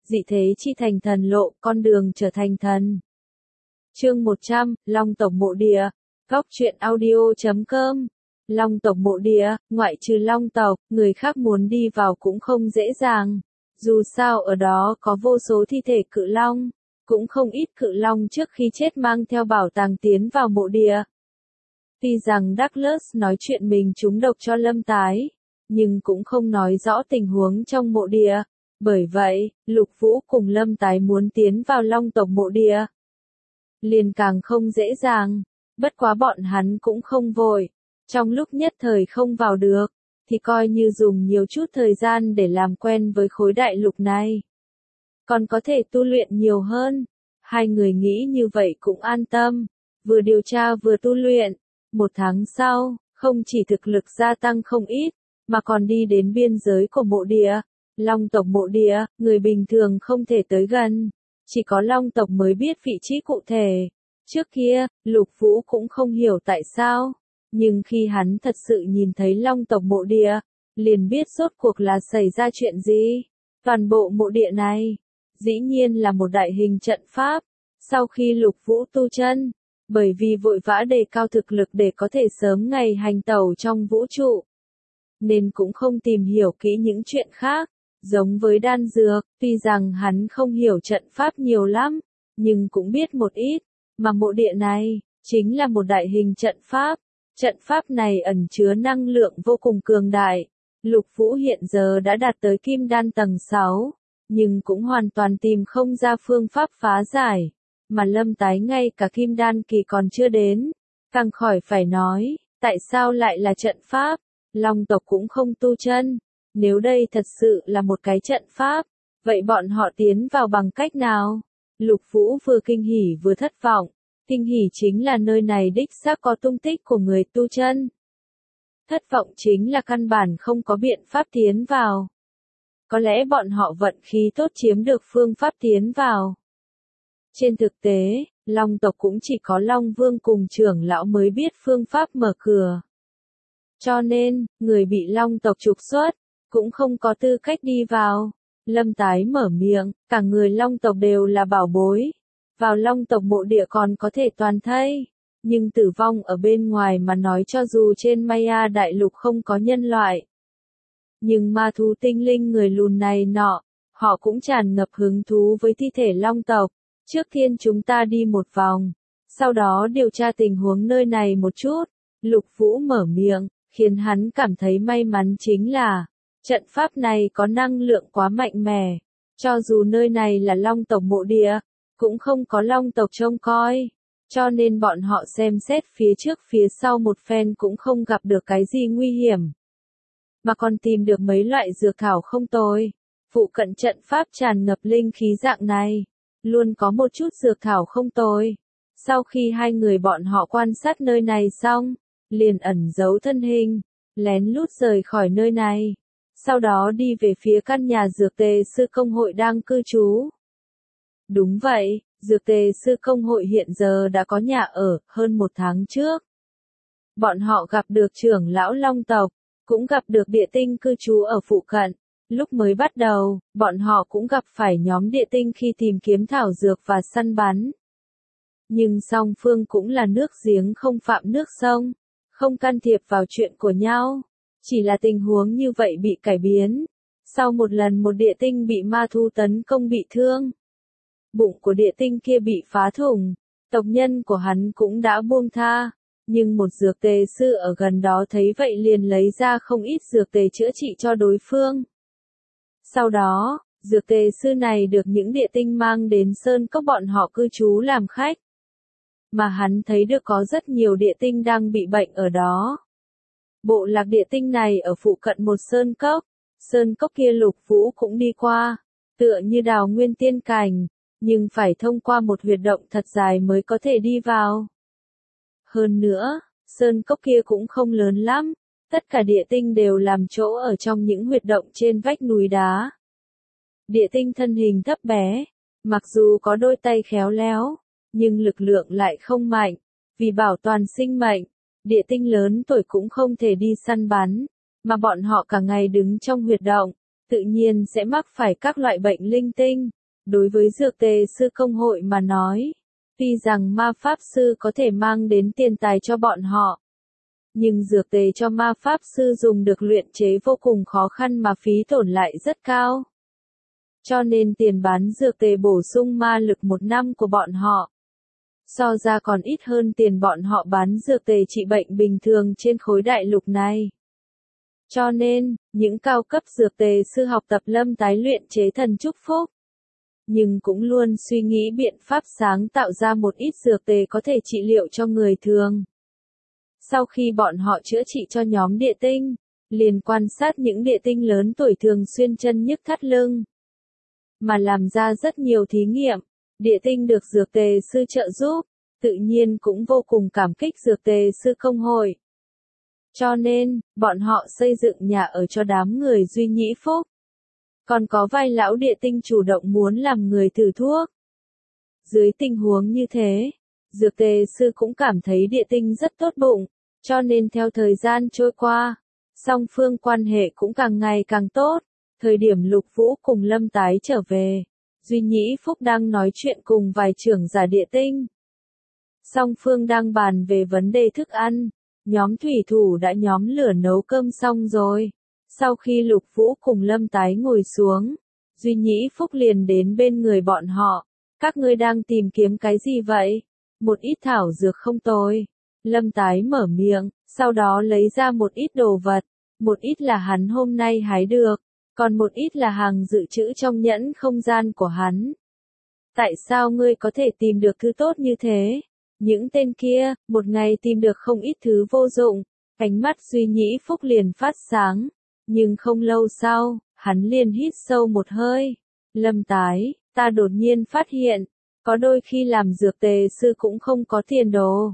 dị thế chi thành thần lộ, con đường trở thành thần. Chương 100, Long tộc mộ địa. Góc truyện audio.com. Long tộc mộ địa, ngoại trừ Long tộc, người khác muốn đi vào cũng không dễ dàng. Dù sao ở đó có vô số thi thể cự long, cũng không ít cự long trước khi chết mang theo bảo tàng tiến vào mộ địa. Tuy rằng Douglas nói chuyện mình trúng độc cho Lâm Tái, nhưng cũng không nói rõ tình huống trong mộ địa. Bởi vậy, Lục Vũ cùng Lâm Tái muốn tiến vào Long tộc mộ địa liền càng không dễ dàng. Bất quá bọn hắn cũng không vội. Trong lúc nhất thời không vào được, thì coi như dùng nhiều chút thời gian để làm quen với khối đại lục này. Còn có thể tu luyện nhiều hơn. Hai người nghĩ như vậy cũng an tâm. Vừa điều tra vừa tu luyện. 1 tháng sau, không chỉ thực lực gia tăng không ít, mà còn đi đến biên giới của mộ địa. Long tộc mộ địa, người bình thường không thể tới gần. Chỉ có Long tộc mới biết vị trí cụ thể. Trước kia, Lục Vũ cũng không hiểu tại sao. Nhưng khi hắn thật sự nhìn thấy Long tộc mộ địa, liền biết rốt cuộc là xảy ra chuyện gì. Toàn bộ mộ địa này, dĩ nhiên là một đại hình trận pháp. Sau khi Lục Vũ tu chân, bởi vì vội vã đề cao thực lực để có thể sớm ngày hành tẩu trong vũ trụ, nên cũng không tìm hiểu kỹ những chuyện khác. Giống với đan dược, tuy rằng hắn không hiểu trận pháp nhiều lắm, nhưng cũng biết một ít, mà mộ địa này, chính là một đại hình trận pháp. Trận pháp này ẩn chứa năng lượng vô cùng cường đại. Lục Vũ hiện giờ đã đạt tới kim đan tầng 6, nhưng cũng hoàn toàn tìm không ra phương pháp phá giải. Mà Lâm Tái ngay cả kim đan kỳ còn chưa đến, càng khỏi phải nói, tại sao lại là trận pháp? Long tộc cũng không tu chân. Nếu đây thật sự là một cái trận pháp, vậy bọn họ tiến vào bằng cách nào? Lục Vũ vừa kinh hỉ vừa thất vọng. Kinh hỉ chính là nơi này đích xác có tung tích của người tu chân. Thất vọng chính là căn bản không có biện pháp tiến vào. Có lẽ bọn họ vận khí tốt chiếm được phương pháp tiến vào. Trên thực tế, Long tộc cũng chỉ có Long Vương cùng trưởng lão mới biết phương pháp mở cửa. Cho nên, người bị Long tộc trục xuất, cũng không có tư cách đi vào. Lâm Tái mở miệng, cả người Long tộc đều là bảo bối. Vào Long tộc mộ địa còn có thể toàn thây. Nhưng tử vong ở bên ngoài mà nói cho dù trên Maya đại lục không có nhân loại. Nhưng ma thú tinh linh người lùn này nọ, họ cũng tràn ngập hứng thú với thi thể Long tộc. Trước tiên chúng ta đi một vòng, sau đó điều tra tình huống nơi này một chút. Lục Vũ mở miệng, khiến hắn cảm thấy may mắn chính là, trận pháp này có năng lượng quá mạnh mẽ. Cho dù nơi này là Long tộc mộ địa, cũng không có Long tộc trông coi. Cho nên bọn họ xem xét phía trước phía sau một phen cũng không gặp được cái gì nguy hiểm. Mà còn tìm được mấy loại dược thảo không tồi. Phụ cận trận pháp tràn ngập linh khí dạng này, luôn có một chút dược thảo không tồi. Sau khi hai người bọn họ quan sát nơi này xong, liền ẩn giấu thân hình, lén lút rời khỏi nơi này. Sau đó đi về phía căn nhà dược tề sư công hội đang cư trú. Đúng vậy, dược tề sư công hội hiện giờ đã có nhà ở, hơn 1 tháng trước. Bọn họ gặp được trưởng lão Long tộc, cũng gặp được địa tinh cư trú ở phụ cận. Lúc mới bắt đầu, bọn họ cũng gặp phải nhóm địa tinh khi tìm kiếm thảo dược và săn bắn. Nhưng song phương cũng là nước giếng không phạm nước sông, không can thiệp vào chuyện của nhau. Chỉ là tình huống như vậy bị cải biến. Sau một lần một địa tinh bị ma thú tấn công bị thương, bụng của địa tinh kia bị phá thủng, tộc nhân của hắn cũng đã buông tha. Nhưng một dược tề sư ở gần đó thấy vậy liền lấy ra không ít dược tề chữa trị cho đối phương. Sau đó, dược tề sư này được những địa tinh mang đến sơn cốc bọn họ cư trú làm khách. Mà hắn thấy được có rất nhiều địa tinh đang bị bệnh ở đó. Bộ lạc địa tinh này ở phụ cận một sơn cốc. Sơn cốc kia Lục Vũ cũng đi qua, tựa như đào nguyên tiên cảnh, nhưng phải thông qua một huyệt động thật dài mới có thể đi vào. Hơn nữa, sơn cốc kia cũng không lớn lắm, tất cả địa tinh đều làm chỗ ở trong những huyệt động trên vách núi đá. Địa tinh thân hình thấp bé, mặc dù có đôi tay khéo léo, nhưng lực lượng lại không mạnh. Vì bảo toàn sinh mệnh, địa tinh lớn tuổi cũng không thể đi săn bắn, mà bọn họ cả ngày đứng trong huyệt động, tự nhiên sẽ mắc phải các loại bệnh linh tinh. Đối với dược tề sư công hội mà nói, tuy rằng ma pháp sư có thể mang đến tiền tài cho bọn họ, nhưng dược tề cho ma pháp sư dùng được luyện chế vô cùng khó khăn mà phí tổn lại rất cao. Cho nên tiền bán dược tề bổ sung ma lực một năm của bọn họ, so ra còn ít hơn tiền bọn họ bán dược tề trị bệnh bình thường trên khối đại lục này. Cho nên, những cao cấp dược tề sư học tập Lâm Tái luyện chế thần chúc phúc, nhưng cũng luôn suy nghĩ biện pháp sáng tạo ra một ít dược tề có thể trị liệu cho người thường. Sau khi bọn họ chữa trị cho nhóm địa tinh, liền quan sát những địa tinh lớn tuổi thường xuyên chân nhức thắt lưng, mà làm ra rất nhiều thí nghiệm. Địa tinh được dược tề sư trợ giúp, tự nhiên cũng vô cùng cảm kích dược tề sư công hội. Cho nên, bọn họ xây dựng nhà ở cho đám người Duy Nhĩ Phúc. Còn có vài lão địa tinh chủ động muốn làm người thử thuốc. Dưới tình huống như thế, dược tề sư cũng cảm thấy địa tinh rất tốt bụng, cho nên theo thời gian trôi qua, song phương quan hệ cũng càng ngày càng tốt. Thời điểm Lục Vũ cùng Lâm Tái trở về, Duy Nhĩ Phúc đang nói chuyện cùng vài trưởng giả địa tinh. Song phương đang bàn về vấn đề thức ăn, nhóm thủy thủ đã nhóm lửa nấu cơm xong rồi. Sau khi Lục Vũ cùng Lâm Tái ngồi xuống, Duy Nhĩ Phúc liền đến bên người bọn họ. Các ngươi đang tìm kiếm cái gì vậy? Một ít thảo dược không tồi. Lâm Tái mở miệng, sau đó lấy ra một ít đồ vật. Một ít là hắn hôm nay hái được, còn một ít là hàng dự trữ trong nhẫn không gian của hắn. Tại sao ngươi có thể tìm được thứ tốt như thế? Những tên kia, một ngày tìm được không ít thứ vô dụng. Ánh mắt Duy Nhĩ Phúc liền phát sáng. Nhưng không lâu sau, hắn liền hít sâu một hơi. Lâm Tái, ta đột nhiên phát hiện, có đôi khi làm dược tề sư cũng không có tiền đồ.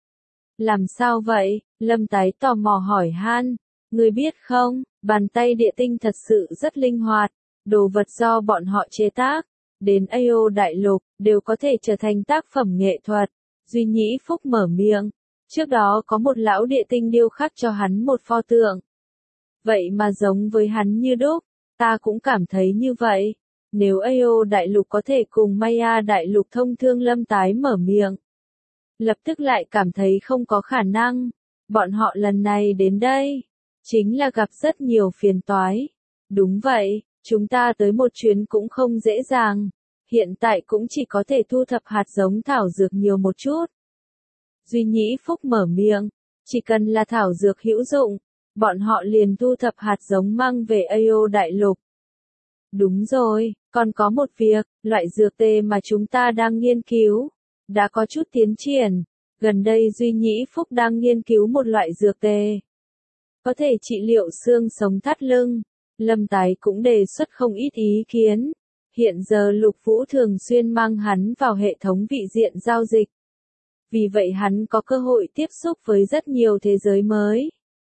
Làm sao vậy? Lâm Tái tò mò hỏi han. Ngươi biết không, bàn tay địa tinh thật sự rất linh hoạt. Đồ vật do bọn họ chế tác, đến AO đại lục, đều có thể trở thành tác phẩm nghệ thuật. Duy Nhĩ Phúc mở miệng. Trước đó có một lão địa tinh điêu khắc cho hắn một pho tượng. Vậy mà giống với hắn như đúc, ta cũng cảm thấy như vậy. Nếu AO đại lục có thể cùng Maya đại lục thông thương, Lâm Tái mở miệng. Lập tức lại cảm thấy không có khả năng. Bọn họ lần này đến đây, chính là gặp rất nhiều phiền toái. Đúng vậy, chúng ta tới một chuyến cũng không dễ dàng. Hiện tại cũng chỉ có thể thu thập hạt giống thảo dược nhiều một chút. Duy Nhĩ Phúc mở miệng, chỉ cần là thảo dược hữu dụng, bọn họ liền thu thập hạt giống mang về AO đại lục. Đúng rồi, còn có một việc, loại dược tề mà chúng ta đang nghiên cứu, đã có chút tiến triển. Gần đây Duy Nhĩ Phúc đang nghiên cứu một loại dược tề, có thể trị liệu xương sống thắt lưng. Lâm Tái cũng đề xuất không ít ý kiến. Hiện giờ Lục Vũ thường xuyên mang hắn vào hệ thống vị diện giao dịch. Vì vậy hắn có cơ hội tiếp xúc với rất nhiều thế giới mới.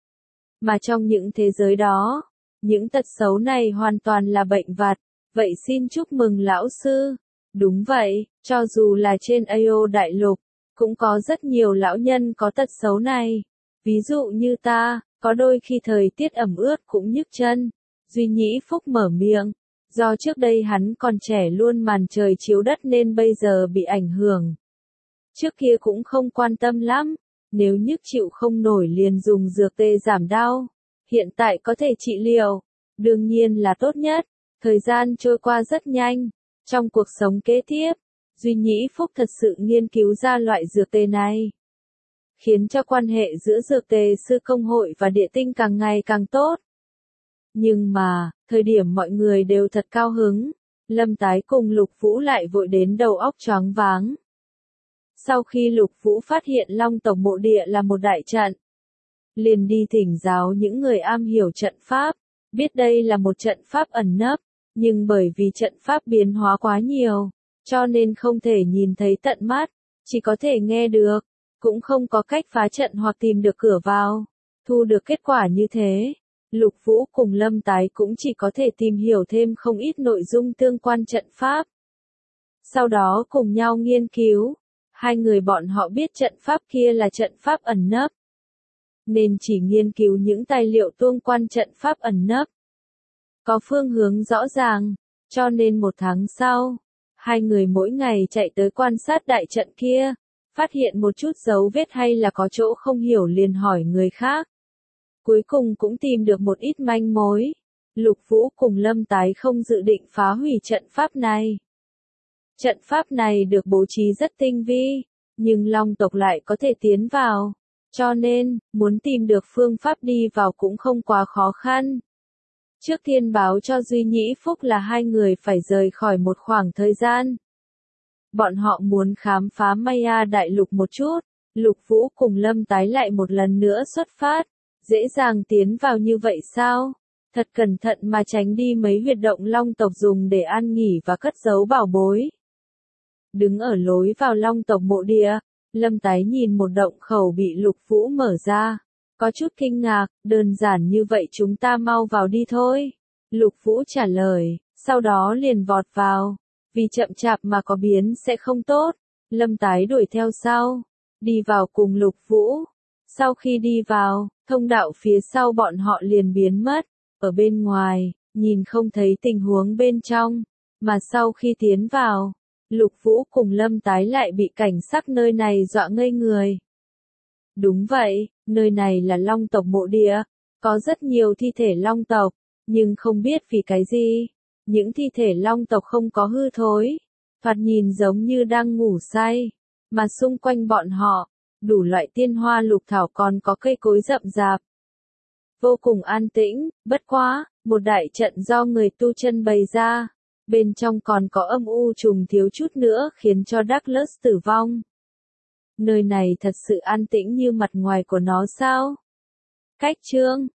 Mà trong những thế giới đó, những tật xấu này hoàn toàn là bệnh vặt. Vậy xin chúc mừng lão sư. Đúng vậy, cho dù là trên AO đại lục, cũng có rất nhiều lão nhân có tật xấu này. Ví dụ như ta, có đôi khi thời tiết ẩm ướt cũng nhức chân. Duy Nhĩ Phúc mở miệng. Do trước đây hắn còn trẻ luôn màn trời chiếu đất nên bây giờ bị ảnh hưởng. Trước kia cũng không quan tâm lắm, nếu nhức chịu không nổi liền dùng dược tê giảm đau. Hiện tại có thể trị liệu, đương nhiên là tốt nhất. Thời gian trôi qua rất nhanh. Trong cuộc sống kế tiếp, Duy Nhĩ Phúc thật sự nghiên cứu ra loại dược tê này, khiến cho quan hệ giữa dược tề sư công hội và địa tinh càng ngày càng tốt. Nhưng mà, thời điểm mọi người đều thật cao hứng, Lâm Tái cùng Lục Vũ lại vội đến đầu óc choáng váng. Sau khi Lục Vũ phát hiện Long Tộc mộ địa là một đại trận, liền đi thỉnh giáo những người am hiểu trận pháp, biết đây là một trận pháp ẩn nấp, nhưng bởi vì trận pháp biến hóa quá nhiều, cho nên không thể nhìn thấy tận mắt, chỉ có thể nghe được, cũng không có cách phá trận hoặc tìm được cửa vào. Thu được kết quả như thế, Lục Vũ cùng Lâm Tái cũng chỉ có thể tìm hiểu thêm không ít nội dung tương quan trận pháp. Sau đó cùng nhau nghiên cứu, hai người bọn họ biết trận pháp kia là trận pháp ẩn nấp, nên chỉ nghiên cứu những tài liệu tương quan trận pháp ẩn nấp. có phương hướng rõ ràng, cho nên 1 tháng sau, hai người mỗi ngày chạy tới quan sát đại trận kia, phát hiện một chút dấu vết hay là có chỗ không hiểu liền hỏi người khác. Cuối cùng cũng tìm được một ít manh mối. Lục Vũ cùng Lâm Tái không dự định phá hủy trận pháp này. Trận pháp này được bố trí rất tinh vi, nhưng Long tộc lại có thể tiến vào, cho nên, muốn tìm được phương pháp đi vào cũng không quá khó khăn. Trước tiên báo cho Duy Nhĩ Phúc là hai người phải rời khỏi một khoảng thời gian. Bọn họ muốn khám phá Maya Đại Lục một chút, Lục Vũ cùng Lâm Tái lại một lần nữa xuất phát, dễ dàng tiến vào như vậy sao? Thật cẩn thận mà tránh đi mấy huyệt động Long tộc dùng để an nghỉ và cất giấu bảo bối. Đứng ở lối vào Long tộc mộ địa, Lâm Tái nhìn một động khẩu bị Lục Vũ mở ra. Có chút kinh ngạc, đơn giản như vậy chúng ta mau vào đi thôi. Lục Vũ trả lời, sau đó liền vọt vào. Vì chậm chạp mà có biến sẽ không tốt. Lâm Tái đuổi theo sau, đi vào cùng Lục Vũ. Sau khi đi vào, thông đạo phía sau bọn họ liền biến mất. Ở bên ngoài, nhìn không thấy tình huống bên trong. Mà sau khi tiến vào, Lục Vũ cùng Lâm Tái lại bị cảnh sắc nơi này dọa ngây người. Đúng vậy, nơi này là Long tộc mộ địa, có rất nhiều thi thể Long tộc, nhưng không biết vì cái gì, những thi thể Long tộc không có hư thối, thoạt nhìn giống như đang ngủ say, mà xung quanh bọn họ, đủ loại tiên hoa lục thảo còn có cây cối rậm rạp. Vô cùng an tĩnh, bất quá, một đại trận do người tu chân bày ra, bên trong còn có âm u trùng thiếu chút nữa khiến cho Douglas tử vong. Nơi này thật sự an tĩnh như mặt ngoài của nó sao? Cách chương